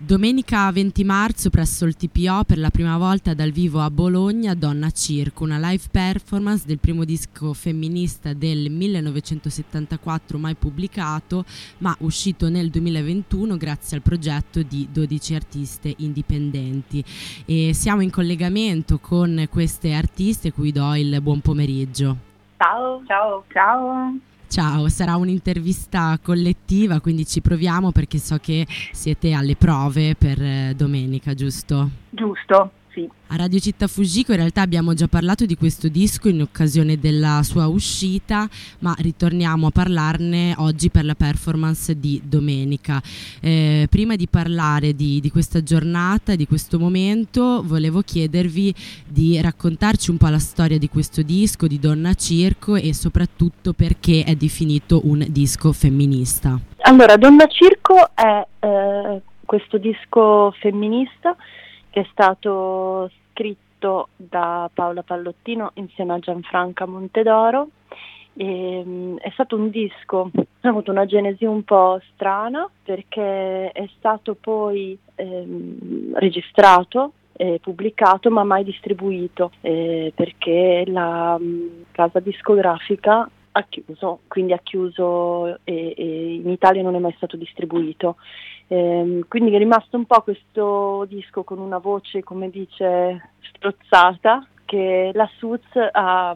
Domenica 20 marzo presso il TPO per la prima volta dal vivo a Bologna Donna Circo, una live performance del primo disco femminista del 1974 mai pubblicato ma uscito nel 2021 grazie al progetto di 12 artiste indipendenti. E siamo in collegamento con queste artiste cui do il buon pomeriggio. Ciao. Ciao, sarà un'intervista collettiva, quindi ci proviamo perché so che siete alle prove per domenica, giusto? Giusto, sì. A Radio Città Fujiko in realtà abbiamo già parlato di questo disco in occasione della sua uscita, ma ritorniamo a parlarne oggi per la performance di domenica. Prima di parlare di questa giornata, di questo momento, volevo chiedervi di raccontarci un po' la storia di questo disco, di Donna Circo e soprattutto perché è definito un disco femminista. Allora, Donna Circo è questo disco femminista che è stato scritto da Paola Pallottino insieme a Gianfranca Montedoro. È stato un disco, ha avuto una genesi un po' strana perché è stato poi registrato e pubblicato ma mai distribuito perché la casa discografica ha chiuso, quindi ha chiuso e in Italia non è mai stato distribuito. Quindi è rimasto un po' questo disco con una voce, come dice, strozzata, che la Suz ha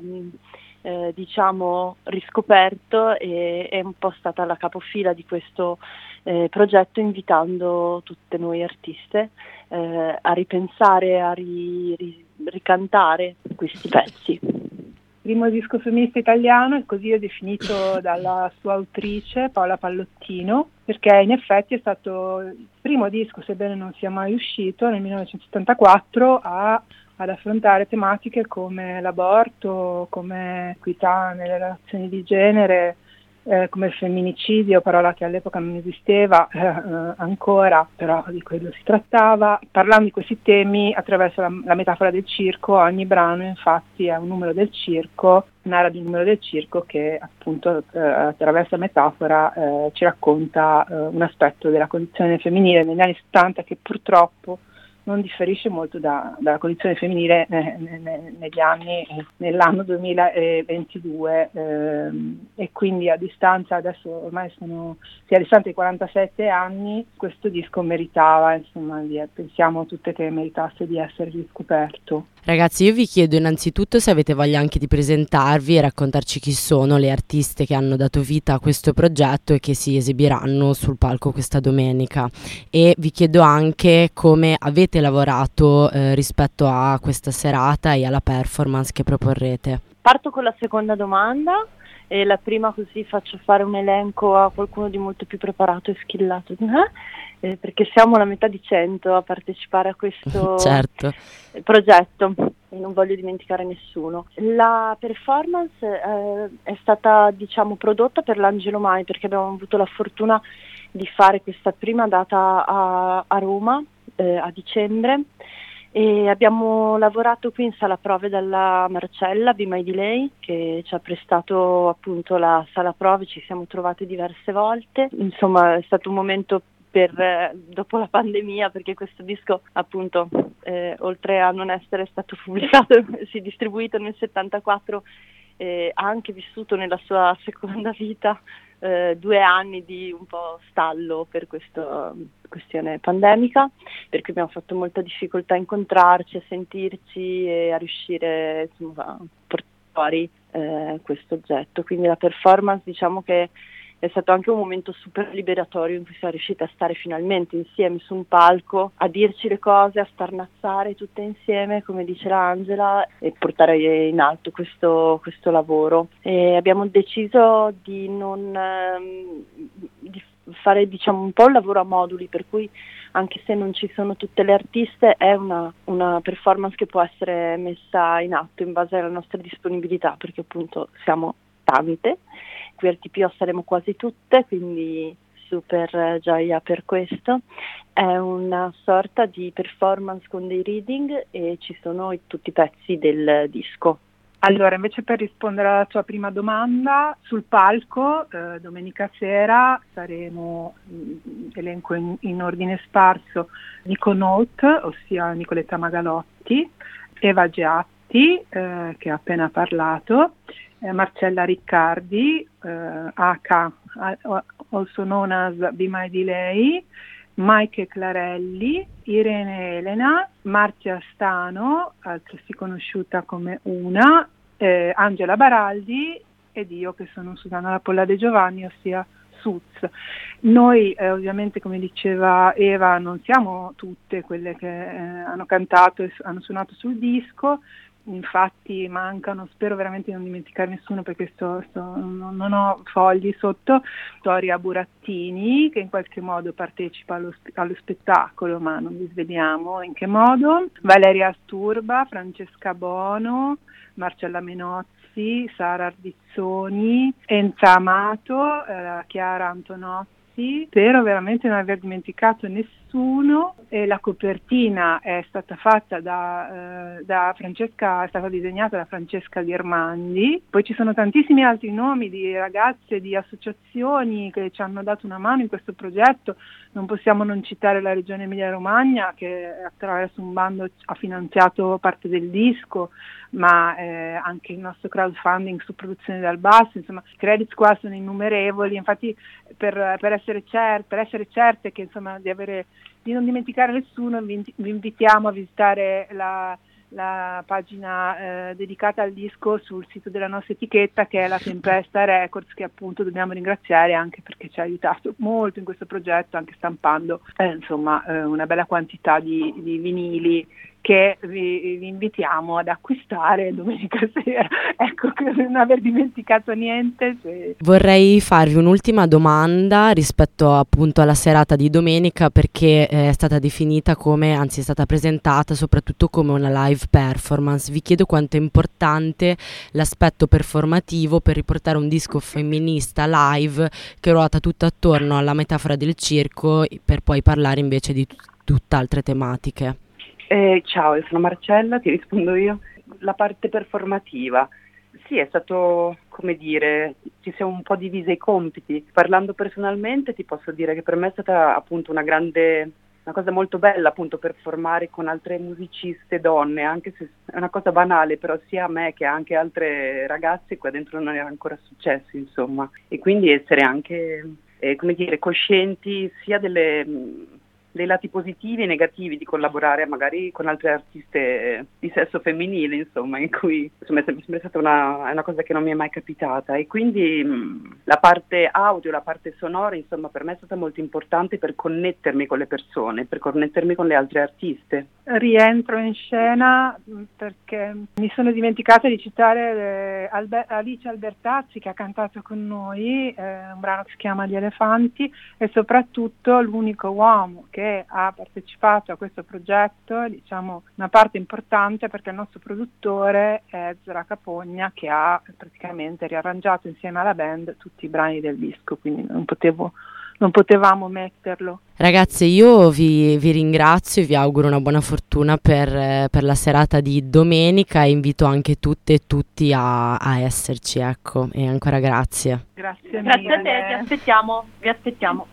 riscoperto e è un po' stata la capofila di questo progetto, invitando tutte noi artiste a ripensare, a ricantare questi pezzi. Primo disco femminista italiano, e così è definito dalla sua autrice Paola Pallottino, perché in effetti è stato il primo disco, sebbene non sia mai uscito, nel 1974 ad affrontare tematiche come l'aborto, come equità nelle relazioni di genere, come il femminicidio, parola che all'epoca non esisteva ancora, però di quello si trattava. Parlando di questi temi attraverso la metafora del circo, ogni brano infatti è un numero del circo, narra di un numero del circo che appunto attraverso la metafora ci racconta un aspetto della condizione femminile negli anni 70 che purtroppo non differisce molto dalla condizione femminile nell'anno 2022 e quindi a distanza, adesso ormai si è a distanza di 47 anni, questo disco meritava, insomma, pensiamo tutte che meritasse di essere riscoperto. Ragazzi, io vi chiedo innanzitutto se avete voglia anche di presentarvi e raccontarci chi sono le artiste che hanno dato vita a questo progetto e che si esibiranno sul palco questa domenica, e vi chiedo anche come avete lavorato rispetto a questa serata e alla performance che proporrete. Parto con la seconda domanda e la prima, così faccio fare un elenco a qualcuno di molto più preparato e skillato di me, perché siamo la metà di 100 a partecipare a questo certo. progetto e non voglio dimenticare nessuno. La performance è stata prodotta per l'Angelo Mai, perché abbiamo avuto la fortuna di fare questa prima data a Roma a dicembre e abbiamo lavorato qui in sala prove dalla Marcella Be My Delay, che ci ha prestato appunto la sala prove, ci siamo trovate diverse volte, insomma è stato un momento dopo la pandemia, perché questo disco appunto oltre a non essere stato pubblicato si è distribuito nel 74, ha anche vissuto nella sua seconda vita 2 anni di un po' stallo per questa questione pandemica, per cui abbiamo fatto molta difficoltà a incontrarci, a sentirci e a riuscire a portare fuori questo oggetto. Quindi la performance, diciamo che è stato anche un momento super liberatorio in cui siamo riusciti a stare finalmente insieme su un palco, a dirci le cose, a starnazzare tutte insieme, come dice l'Angela, e portare in alto questo lavoro. E abbiamo deciso di fare un po' un lavoro a moduli, per cui anche se non ci sono tutte le artiste è una performance che può essere messa in atto in base alla nostra disponibilità, perché appunto siamo tante. Qui al TPO saremo quasi tutte, quindi super gioia per questo. È una sorta di performance con dei reading e ci sono tutti i pezzi del disco. Allora, invece per rispondere alla tua prima domanda, sul palco domenica sera saremo, elenco in ordine sparso, Nico Note, ossia Nicoletta Magalotti, Eva Geatti, che ha appena parlato, Marcella Riccardi, H, also known as Be My Delay, Maike Clarelli, Irene Elena, Marzia Stano, altresì conosciuta come Una, Angela Baraldi ed io che sono Susanna La Polla De Giovanni, ossia Suz. Noi ovviamente, come diceva Eva, non siamo tutte quelle che hanno cantato e hanno suonato sul disco. Infatti mancano, spero veramente di non dimenticare nessuno perché non ho fogli sotto, Vittoria Burattini, che in qualche modo partecipa allo spettacolo, ma non vi sveliamo in che modo, Valeria Asturba, Francesca Bono, Marcella Menozzi, Sara Ardizzoni, Enza Amato, Chiara Antonozzi. Spero veramente di non aver dimenticato nessuno. E la copertina è stata fatta da Francesca, è stata disegnata da Francesca Ghirmandi. Poi ci sono tantissimi altri nomi di ragazze, di associazioni che ci hanno dato una mano in questo progetto. Non possiamo non citare la Regione Emilia-Romagna, che attraverso un bando ha finanziato parte del disco, ma anche il nostro crowdfunding su Produzione dal Basso. Insomma, i credits qua sono innumerevoli. Infatti per essere certe che insomma di non dimenticare nessuno, vi invitiamo a visitare la pagina dedicata al disco sul sito della nostra etichetta, che è la Tempesta Records, che appunto dobbiamo ringraziare anche perché ci ha aiutato molto in questo progetto, anche stampando una bella quantità di vinili che vi invitiamo ad acquistare domenica sera. Ecco, che non aver dimenticato niente. Vorrei farvi un'ultima domanda rispetto appunto alla serata di domenica, perché è stata definita come, anzi è stata presentata soprattutto come una live performance. Vi chiedo quanto è importante l'aspetto performativo per riportare un disco femminista live che ruota tutto attorno alla metafora del circo, per poi parlare invece di tutt'altre tematiche. Ciao, io sono Marcella, ti rispondo io. La parte performativa, sì, è stato, come dire, ci siamo un po' divise i compiti. Parlando personalmente ti posso dire che per me è stata appunto una cosa molto bella appunto performare con altre musiciste donne, anche se è una cosa banale, però sia a me che anche altre ragazze qua dentro non era ancora successo, insomma. E quindi essere anche, come dire, coscienti sia dei lati positivi e negativi di collaborare magari con altre artiste di sesso femminile, insomma, in cui insomma, è sempre stata una cosa che non mi è mai capitata, e quindi la parte audio, la parte sonora, insomma, per me è stata molto importante per connettermi con le persone, per connettermi con le altre artiste. Rientro in scena perché mi sono dimenticata di citare Alice Albertazzi, che ha cantato con noi un brano che si chiama Gli Elefanti, e soprattutto l'unico uomo che ha partecipato a questo progetto, diciamo una parte importante, perché il nostro produttore è Zara Capogna, che ha praticamente riarrangiato insieme alla band tutti i brani del disco, quindi non potevamo metterlo. Ragazze, io vi ringrazio e vi auguro una buona fortuna per la serata di domenica, e invito anche tutte e tutti a esserci, ecco, e ancora grazie. Grazie a te, vi aspettiamo.